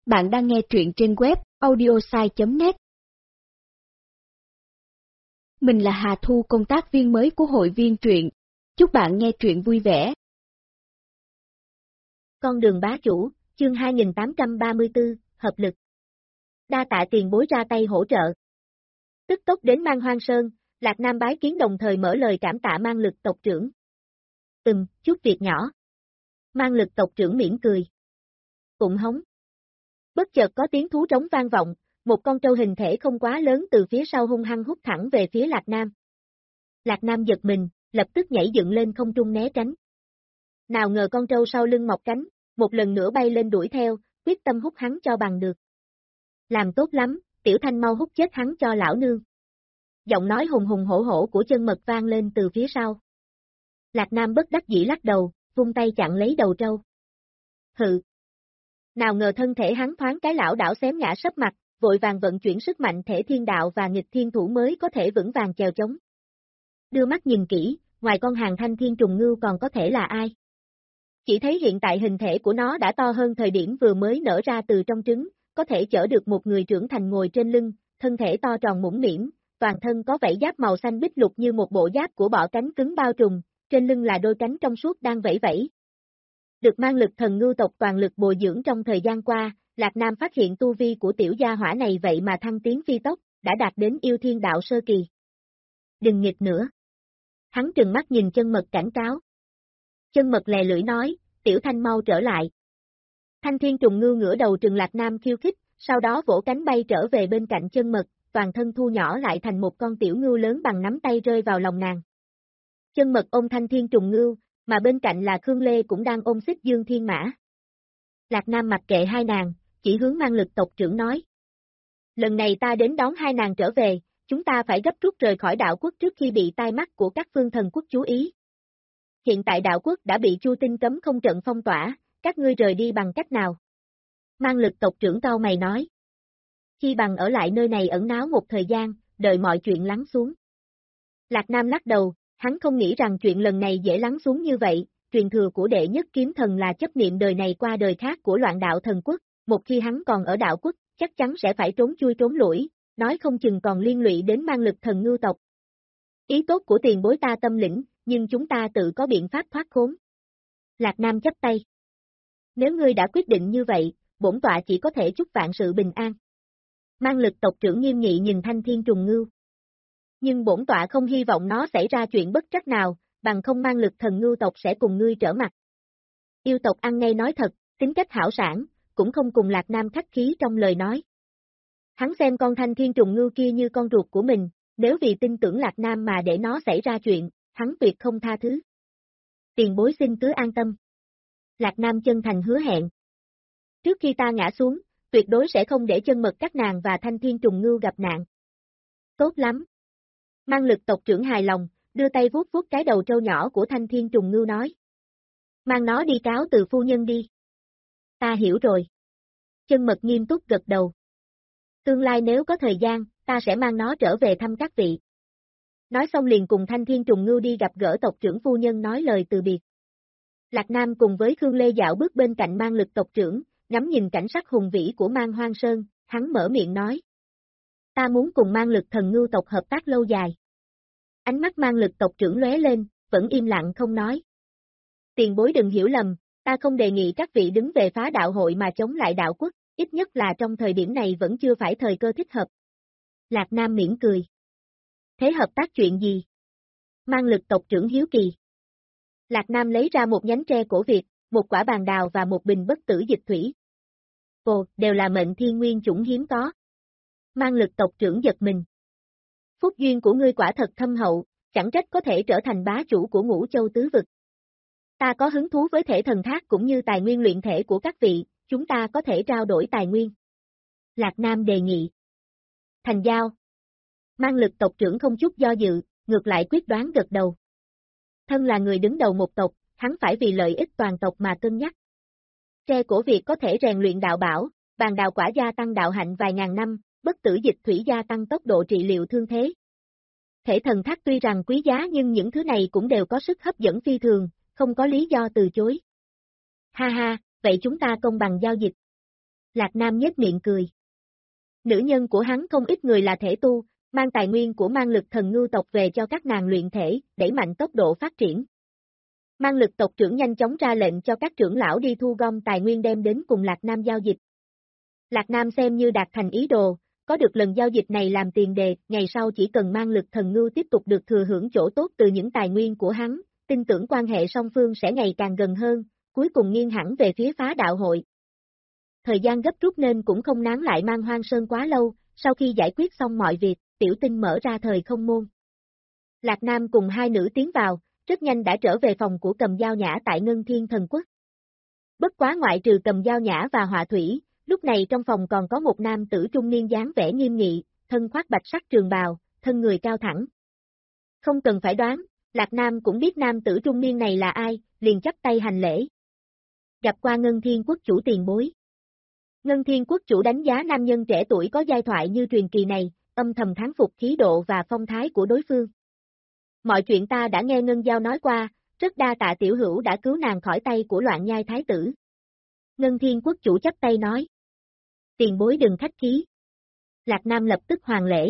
Bạn đang nghe truyện trên web audiosai.net. Mình là Hà Thu, công tác viên mới của hội viên truyện. Chúc bạn nghe truyện vui vẻ. Con đường bá chủ, chương 2834, hợp lực. Đa tạ tiền bối ra tay hỗ trợ. Tức tốc đến Man Hoang Sơn, Lạc Nam bái kiến đồng thời mở lời cảm tạ Man Lực tộc trưởng. Chút việc nhỏ. Man Lực tộc trưởng mỉm cười. Cũng hống. Bất chợt có tiếng thú trống vang vọng, một con trâu hình thể không quá lớn từ phía sau hung hăng hút thẳng về phía Lạc Nam. Lạc Nam giật mình, lập tức nhảy dựng lên không trung né tránh. Nào ngờ con trâu sau lưng mọc cánh, một lần nữa bay lên đuổi theo, quyết tâm hút hắn cho bằng được. Làm tốt lắm, Tiểu Thanh mau hút chết hắn cho lão nương. Giọng nói hùng hùng hổ hổ của Chân Mật vang lên từ phía sau. Lạc Nam bất đắc dĩ lắc đầu, vung tay chặn lấy đầu trâu. Hự. Nào ngờ thân thể hắn thoáng cái lão đảo xém ngã sấp mặt, vội vàng vận chuyển sức mạnh thể thiên đạo và nghịch thiên thủ mới có thể vững vàng chèo chống. Đưa mắt nhìn kỹ, ngoài con hàng thanh thiên trùng ngưu còn có thể là ai? Chỉ thấy hiện tại hình thể của nó đã to hơn thời điểm vừa mới nở ra từ trong trứng, có thể chở được một người trưởng thành ngồi trên lưng, thân thể to tròn mũm mĩm, toàn thân có vảy giáp màu xanh bích lục như một bộ giáp của bọ cánh cứng bao trùm, trên lưng là đôi cánh trong suốt đang vẫy vẫy. Được Man Lực thần ngưu tộc toàn lực bồi dưỡng trong thời gian qua, Lạc Nam phát hiện tu vi của tiểu gia hỏa này vậy mà thăng tiến phi tốc, đã đạt đến yêu thiên đạo sơ kỳ. Đừng nghịch nữa. Hắn trừng mắt nhìn Chân Mật cảnh cáo. Chân Mật lè lưỡi nói, Tiểu Thanh mau trở lại. Thanh thiên trùng ngưu ngửa đầu trừng Lạc Nam khiêu khích, sau đó vỗ cánh bay trở về bên cạnh Chân Mật, toàn thân thu nhỏ lại thành một con tiểu ngưu lớn bằng nắm tay rơi vào lòng nàng. Chân Mật ôm Thanh thiên trùng ngưu, mà bên cạnh là Khương Lê cũng đang ôm xích dương thiên mã. Lạc Nam mặc kệ hai nàng, chỉ hướng Man Lực tộc trưởng nói. Lần này ta đến đón hai nàng trở về, chúng ta phải gấp rút rời khỏi đạo quốc trước khi bị tai mắt của các phương thần quốc chú ý. Hiện tại đạo quốc đã bị Chu Tinh cấm không trận phong tỏa, các ngươi rời đi bằng cách nào? Man Lực tộc trưởng cau mày nói. Chi bằng ở lại nơi này ẩn náu một thời gian, đợi mọi chuyện lắng xuống. Lạc Nam lắc đầu, hắn không nghĩ rằng chuyện lần này dễ lắng xuống như vậy, truyền thừa của đệ nhất kiếm thần là chấp niệm đời này qua đời khác của loạn đạo thần quốc, một khi hắn còn ở đạo quốc, chắc chắn sẽ phải trốn chui trốn lủi, nói không chừng còn liên lụy đến Man Lực thần ngưu tộc. Ý tốt của tiền bối ta tâm lĩnh, nhưng chúng ta tự có biện pháp thoát khốn. Lạc Nam chắp tay. Nếu ngươi đã quyết định như vậy, bổn tọa chỉ có thể chúc vạn sự bình an. Man Lực tộc trưởng nghiêm nghị nhìn Thanh thiên trùng ngưu. Nhưng bổn tọa không hy vọng nó xảy ra chuyện bất trắc nào, bằng không Man Lực thần ngưu tộc sẽ cùng ngươi trở mặt. Yêu tộc ăn ngay nói thật, tính cách hảo sản, cũng không cùng Lạc Nam khách khí trong lời nói. Hắn xem con Thanh thiên trùng ngưu kia như con ruột của mình, nếu vì tin tưởng Lạc Nam mà để nó xảy ra chuyện, hắn tuyệt không tha thứ. Tiền bối xin cứ an tâm. Lạc Nam chân thành hứa hẹn. Trước khi ta ngã xuống, tuyệt đối sẽ không để Chân Mật các nàng và Thanh thiên trùng ngưu gặp nạn. Tốt lắm. Man Lực tộc trưởng hài lòng, đưa tay vuốt vuốt cái đầu trâu nhỏ của Thanh thiên trùng ngưu nói. Mang nó đi cáo từ phu nhân đi. Ta hiểu rồi. Chân Mật nghiêm túc gật đầu. Tương lai nếu có thời gian, ta sẽ mang nó trở về thăm các vị. Nói xong liền cùng Thanh thiên trùng ngưu đi gặp gỡ tộc trưởng phu nhân nói lời từ biệt. Lạc Nam cùng với Khương Lê dạo bước bên cạnh Man Lực tộc trưởng, ngắm nhìn cảnh sắc hùng vĩ của Man Hoang Sơn, hắn mở miệng nói. Ta muốn cùng Man Lực thần ngưu tộc hợp tác lâu dài. Ánh mắt Man Lực tộc trưởng lóe lên, vẫn im lặng không nói. Tiền bối đừng hiểu lầm, ta không đề nghị các vị đứng về phá đạo hội mà chống lại đạo quốc, ít nhất là trong thời điểm này vẫn chưa phải thời cơ thích hợp. Lạc Nam mỉm cười. Thế hợp tác chuyện gì? Man Lực tộc trưởng hiếu kỳ. Lạc Nam lấy ra một nhánh tre cổ Việt, một quả bàn đào và một bình bất tử dịch thủy. Ồ, đều là mệnh thiên nguyên chủng hiếm có. Man Lực tộc trưởng giật mình. Phúc duyên của ngươi quả thật thâm hậu, chẳng trách có thể trở thành bá chủ của Ngũ Châu tứ vực. Ta có hứng thú với thể thần thác cũng như tài nguyên luyện thể của các vị, chúng ta có thể trao đổi tài nguyên. Lạc Nam đề nghị. Thành giao. Man Lực tộc trưởng không chút do dự, ngược lại quyết đoán gật đầu. Thân là người đứng đầu một tộc, hắn phải vì lợi ích toàn tộc mà cân nhắc. Tre cổ Việt có thể rèn luyện đạo bảo, bàn đào quả gia tăng đạo hạnh vài ngàn năm, bất tử dịch thủy gia tăng tốc độ trị liệu thương thế. Thể thần thác tuy rằng quý giá nhưng những thứ này cũng đều có sức hấp dẫn phi thường, không có lý do từ chối. Ha ha, vậy chúng ta công bằng giao dịch. Lạc Nam nhếch miệng cười. Nữ nhân của hắn không ít người là thể tu, mang tài nguyên của mang lực thần ngưu tộc về cho các nàng luyện thể, đẩy mạnh tốc độ phát triển. Mang lực tộc trưởng nhanh chóng ra lệnh cho các trưởng lão đi thu gom tài nguyên đem đến cùng Lạc Nam giao dịch. Lạc Nam xem như đạt thành ý đồ, có được lần giao dịch này làm tiền đề, ngày sau chỉ cần mang lực thần ngưu tiếp tục được thừa hưởng chỗ tốt từ những tài nguyên của hắn, tin tưởng quan hệ song phương sẽ ngày càng gần hơn, cuối cùng nghiêng hẳn về phía phá đạo hội. Thời gian gấp rút nên cũng không nán lại Mang Hoang Sơn quá lâu, sau khi giải quyết xong mọi việc, Tiểu Tinh mở ra thời không môn. Lạc Nam cùng hai nữ tiến vào, rất nhanh đã trở về phòng của Cầm Dao Nhã tại Ngân Thiên Thần Quốc. Bất quá ngoại trừ Cầm Dao Nhã và Họa Thủy, lúc này trong phòng còn có một nam tử trung niên dáng vẻ nghiêm nghị, thân khoác bạch sắc trường bào, thân người cao thẳng. Không cần phải đoán, Lạc Nam cũng biết nam tử trung niên này là ai, liền chắp tay hành lễ. Gặp qua Ngân Thiên Quốc chủ tiền bối. Ngân Thiên Quốc chủ đánh giá nam nhân trẻ tuổi có giai thoại như truyền kỳ này, âm thầm thán phục khí độ và phong thái của đối phương. Mọi chuyện ta đã nghe Ngân Giao nói qua, rất đa tạ tiểu hữu đã cứu nàng khỏi tay của Loạn Nhai Thái tử. Ngân Thiên Quốc chủ chắp tay nói. Tiền bối đừng khách khí. Lạc Nam lập tức hoàn lễ.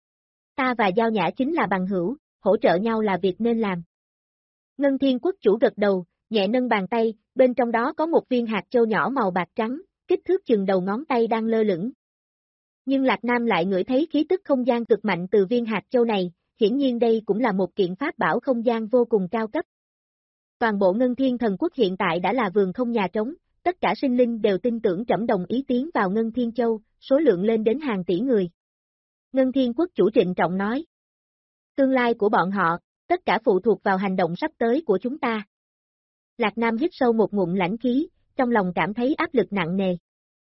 Ta và Giao Nhã chính là bằng hữu, hỗ trợ nhau là việc nên làm. Ngân Thiên Quốc chủ gật đầu, nhẹ nâng bàn tay, bên trong đó có một viên hạt châu nhỏ màu bạc trắng, kích thước chừng đầu ngón tay đang lơ lửng. Nhưng Lạc Nam lại ngửi thấy khí tức không gian cực mạnh từ viên hạt châu này, hiển nhiên đây cũng là một kiện pháp bảo không gian vô cùng cao cấp. Toàn bộ Ngân Thiên Thần Quốc hiện tại đã là vườn không nhà trống, tất cả sinh linh đều tin tưởng trẫm đồng ý tiến vào Ngân Thiên Châu, số lượng lên đến hàng tỷ người. Ngân Thiên Quốc chủ trịnh trọng nói. Tương lai của bọn họ, tất cả phụ thuộc vào hành động sắp tới của chúng ta. Lạc Nam hít sâu một ngụm lãnh khí, trong lòng cảm thấy áp lực nặng nề.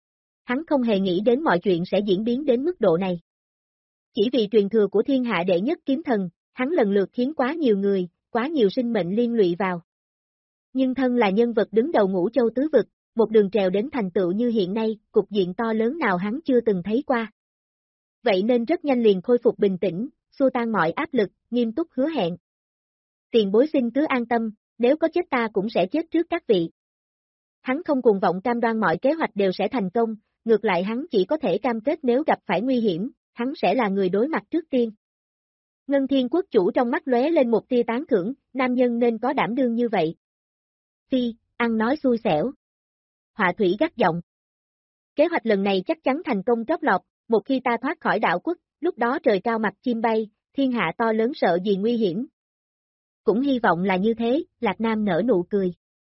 Hắn không hề nghĩ đến mọi chuyện sẽ diễn biến đến mức độ này. Chỉ vì truyền thừa của thiên hạ đệ nhất kiếm thần, hắn lần lượt khiến quá nhiều người, quá nhiều sinh mệnh liên lụy vào. Nhưng thân là nhân vật đứng đầu ngũ châu tứ vực, một đường trèo đến thành tựu như hiện nay, cục diện to lớn nào hắn chưa từng thấy qua. Vậy nên rất nhanh liền khôi phục bình tĩnh, xua tan mọi áp lực, nghiêm túc hứa hẹn. Tiền bối xin cứ an tâm, nếu có chết ta cũng sẽ chết trước các vị. Hắn không cuồng vọng cam đoan mọi kế hoạch đều sẽ thành công, ngược lại hắn chỉ có thể cam kết nếu gặp phải nguy hiểm, hắn sẽ là người đối mặt trước tiên. Ngân Thiên Quốc chủ trong mắt lóe lên một tia tán thưởng, nam nhân nên có đảm đương như vậy. Phi, ăn nói xui xẻo. Họa Thủy gắt giọng. Kế hoạch lần này chắc chắn thành công trót lọt, một khi ta thoát khỏi đạo quốc, lúc đó trời cao mặt chim bay, thiên hạ to lớn sợ gì nguy hiểm. Cũng hy vọng là như thế, Lạc Nam nở nụ cười.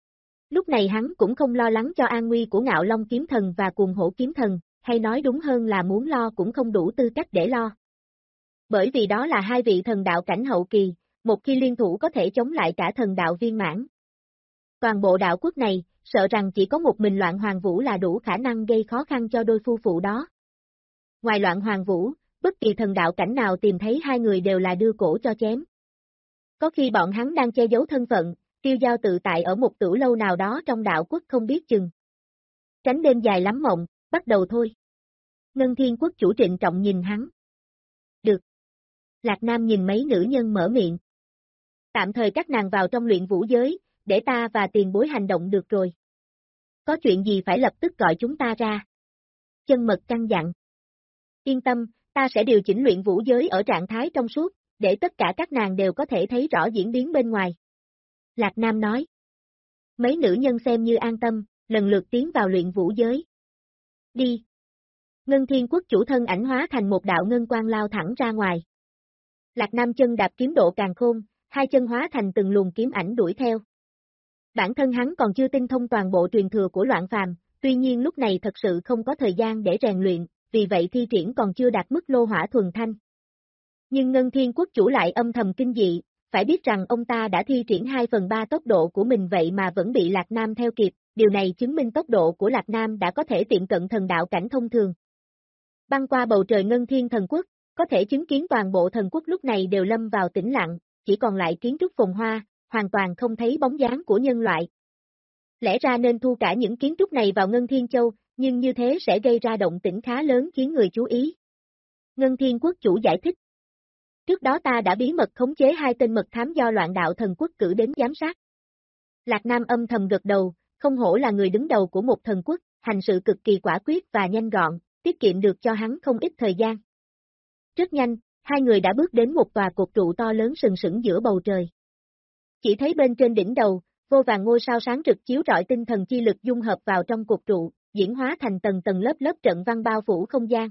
Lúc này hắn cũng không lo lắng cho an nguy của Ngạo Long Kiếm Thần và Cuồng Hổ Kiếm Thần, hay nói đúng hơn là muốn lo cũng không đủ tư cách để lo. Bởi vì đó là hai vị thần đạo cảnh hậu kỳ, một khi liên thủ có thể chống lại cả thần đạo viên mãn. Toàn bộ đạo quốc này, sợ rằng chỉ có một mình Loạn Hoàng Vũ là đủ khả năng gây khó khăn cho đôi phu phụ đó. Ngoài Loạn Hoàng Vũ, bất kỳ thần đạo cảnh nào tìm thấy hai người đều là đưa cổ cho chém. Có khi bọn hắn đang che giấu thân phận, tiêu dao tự tại ở một tửu lâu nào đó trong đạo quốc không biết chừng. Tránh đêm dài lắm mộng, bắt đầu thôi. Ngân Thiên Quốc chủ trịnh trọng nhìn hắn. Được. Lạc Nam nhìn mấy nữ nhân mở miệng. Tạm thời các nàng vào trong luyện vũ giới, để ta và tiền bối hành động được rồi. Có chuyện gì phải lập tức gọi chúng ta ra. Chân Mật căn dặn. Yên tâm, ta sẽ điều chỉnh luyện vũ giới ở trạng thái trong suốt, để tất cả các nàng đều có thể thấy rõ diễn biến bên ngoài. Lạc Nam nói. Mấy nữ nhân xem như an tâm, lần lượt tiến vào luyện vũ giới. Đi. Ngân Thiên Quốc chủ thân ảnh hóa thành một đạo ngân quang lao thẳng ra ngoài. Lạc Nam chân đạp kiếm độ càn khôn, hai chân hóa thành từng luồng kiếm ảnh đuổi theo. Bản thân hắn còn chưa tinh thông toàn bộ truyền thừa của Loạn Phàm, tuy nhiên lúc này thật sự không có thời gian để rèn luyện, vì vậy thi triển còn chưa đạt mức lô hỏa thuần thanh. Nhưng Ngân Thiên Quốc chủ lại âm thầm kinh dị, phải biết rằng ông ta đã thi triển 2/3 tốc độ của mình vậy mà vẫn bị Lạc Nam theo kịp, điều này chứng minh tốc độ của Lạc Nam đã có thể tiệm cận thần đạo cảnh thông thường. Băng qua bầu trời Ngân Thiên Thần Quốc, có thể chứng kiến toàn bộ thần quốc lúc này đều lâm vào tĩnh lặng, chỉ còn lại kiến trúc phồn hoa, hoàn toàn không thấy bóng dáng của nhân loại. Lẽ ra nên thu cả những kiến trúc này vào Ngân Thiên Châu, nhưng như thế sẽ gây ra động tĩnh khá lớn khiến người chú ý. Ngân Thiên Quốc chủ giải thích. Trước đó ta đã bí mật khống chế 2 tên mật thám do Loạn Đạo Thần Quốc cử đến giám sát. Lạc Nam âm thầm gật đầu, không hổ là người đứng đầu của một thần quốc, hành sự cực kỳ quả quyết và nhanh gọn, tiết kiệm được cho hắn không ít thời gian. Rất nhanh, hai người đã bước đến một tòa cột trụ to lớn sừng sững giữa bầu trời. Chỉ thấy bên trên đỉnh đầu, vô vàn ngôi sao sáng rực chiếu rọi tinh thần chi lực dung hợp vào trong cột trụ, diễn hóa thành tầng tầng lớp lớp trận văn bao phủ không gian.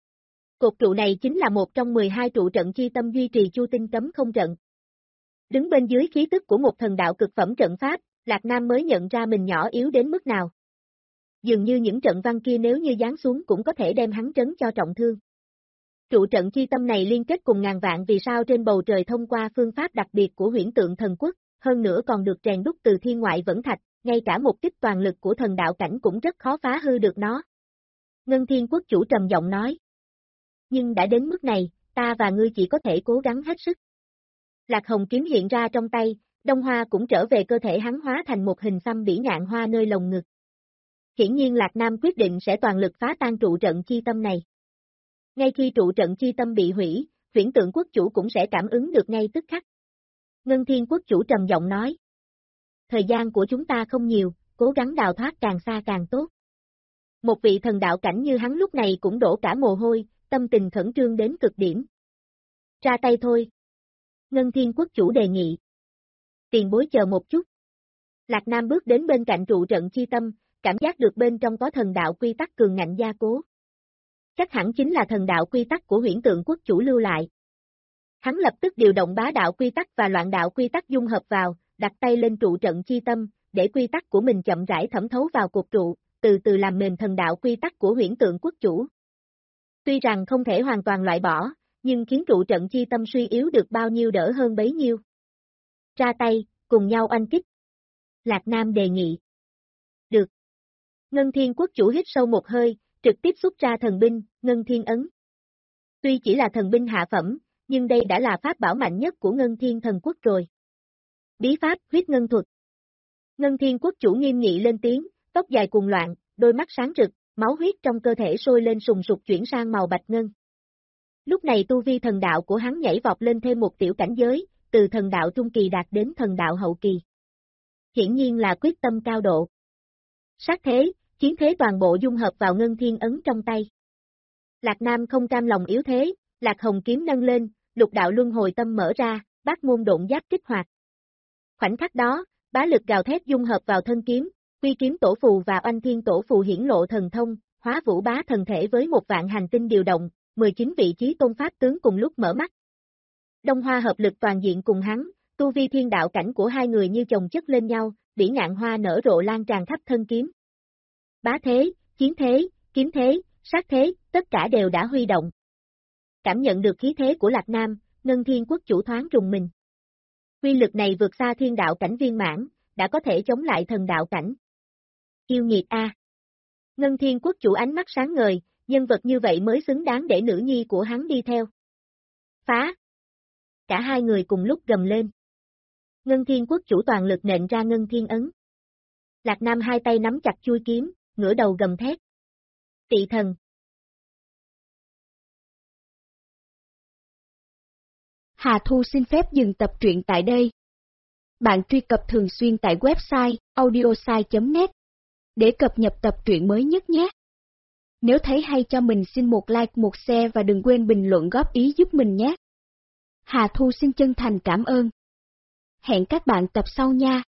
Cột trụ này chính là một trong 12 trụ trận chi tâm duy trì Chu Tinh cấm không trận. Đứng bên dưới khí tức của một thần đạo cực phẩm trận pháp, Lạc Nam mới nhận ra mình nhỏ yếu đến mức nào. Dường như những trận văn kia nếu như giáng xuống cũng có thể đem hắn trấn cho trọng thương. Trụ trận chi tâm này liên kết cùng ngàn vạn vì sao trên bầu trời thông qua phương pháp đặc biệt của Huyễn Tượng Thần Quốc, hơn nữa còn được rèn đúc từ thiên ngoại vẫn thạch, ngay cả một kích toàn lực của thần đạo cảnh cũng rất khó phá hư được nó. Ngân Thiên Quốc chủ trầm giọng nói. Nhưng đã đến mức này, ta và ngươi chỉ có thể cố gắng hết sức. Lạc Hồng kiếm hiện ra trong tay, đông hoa cũng trở về cơ thể hắn hóa thành một hình xăm bỉ ngạn hoa nơi lồng ngực. Hiển nhiên Lạc Nam quyết định sẽ toàn lực phá tan trụ trận chi tâm này. Ngay khi trụ trận chi tâm bị hủy, Huyễn Tượng Quốc chủ cũng sẽ cảm ứng được ngay tức khắc. Ngân Thiên Quốc chủ trầm giọng nói. Thời gian của chúng ta không nhiều, cố gắng đào thoát càng xa càng tốt. Một vị thần đạo cảnh như hắn lúc này cũng đổ cả mồ hôi, tâm tình khẩn trương đến cực điểm. Ra tay thôi. Ngân Thiên Quốc chủ đề nghị. Tiền bối chờ một chút. Lạc Nam bước đến bên cạnh trụ trận chi tâm, cảm giác được bên trong có thần đạo quy tắc cường ngạnh gia cố. Chắc hẳn chính là thần đạo quy tắc của Huyễn Tượng Quốc chủ lưu lại. Hắn lập tức điều động bá đạo quy tắc và loạn đạo quy tắc dung hợp vào, đặt tay lên trụ trận chi tâm, để quy tắc của mình chậm rãi thẩm thấu vào cột trụ, từ từ làm mềm thần đạo quy tắc của Huyễn Tượng Quốc chủ. Tuy rằng không thể hoàn toàn loại bỏ, nhưng khiến trụ trận chi tâm suy yếu được bao nhiêu đỡ hơn bấy nhiêu. Ra tay, cùng nhau oanh kích. Lạc Nam đề nghị. Được. Ngân Thiên Quốc chủ hít sâu một hơi, trực tiếp xuất ra thần binh, Ngân Thiên Ấn. Tuy chỉ là thần binh hạ phẩm, nhưng đây đã là pháp bảo mạnh nhất của Ngân Thiên Thần Quốc rồi. Bí pháp, huyết ngân thuật. Ngân Thiên Quốc chủ nghiêm nghị lên tiếng, tóc dài cuồng loạn, đôi mắt sáng rực, máu huyết trong cơ thể sôi lên sùng sục chuyển sang màu bạch ngân. Lúc này tu vi thần đạo của hắn nhảy vọt lên thêm một tiểu cảnh giới, từ thần đạo trung kỳ đạt đến thần đạo hậu kỳ. Hiển nhiên là quyết tâm cao độ. Sát thế, chiến thế toàn bộ dung hợp vào Ngân Thiên Ấn trong tay. Lạc Nam không cam lòng yếu thế, Lạc Hồng kiếm nâng lên, lục đạo luân hồi tâm mở ra, bát môn độn giáp kích hoạt. Khoảnh khắc đó, bá lực gào thét dung hợp vào thân kiếm, Quy Kiếm Tổ Phù và Oanh Thiên Tổ Phù hiển lộ thần thông, hóa vũ bá thần thể với một vạn hành tinh điều động, 19 vị trí tôn pháp tướng cùng lúc mở mắt. Đông Hoa hợp lực toàn diện cùng hắn, tu vi thiên đạo cảnh của hai người như chồng chất lên nhau, bỉ ngạn hoa nở rộ lan tràn khắp thân kiếm. Bá thế, chiến thế, kiếm thế, sát thế, tất cả đều đã huy động. Cảm nhận được khí thế của Lạc Nam, Ngân Thiên Quốc chủ thoáng rùng mình. Uy lực này vượt xa thiên đạo cảnh viên mãn, đã có thể chống lại thần đạo cảnh. Yêu nghiệt a! Ngân Thiên Quốc chủ ánh mắt sáng ngời, nhân vật như vậy mới xứng đáng để nữ nhi của hắn đi theo. Phá! Cả hai người cùng lúc gầm lên. Ngân Thiên Quốc chủ toàn lực nện ra Ngân Thiên Ấn. Lạc Nam hai tay nắm chặt chuôi kiếm, ngửa đầu gầm thét. Tị thần! Hà Thu xin phép dừng tập truyện tại đây. Bạn truy cập thường xuyên tại website audiosai.net để cập nhật tập truyện mới nhất nhé. Nếu thấy hay cho mình xin một like, một share và đừng quên bình luận góp ý giúp mình nhé. Hà Thu xin chân thành cảm ơn. Hẹn các bạn tập sau nha.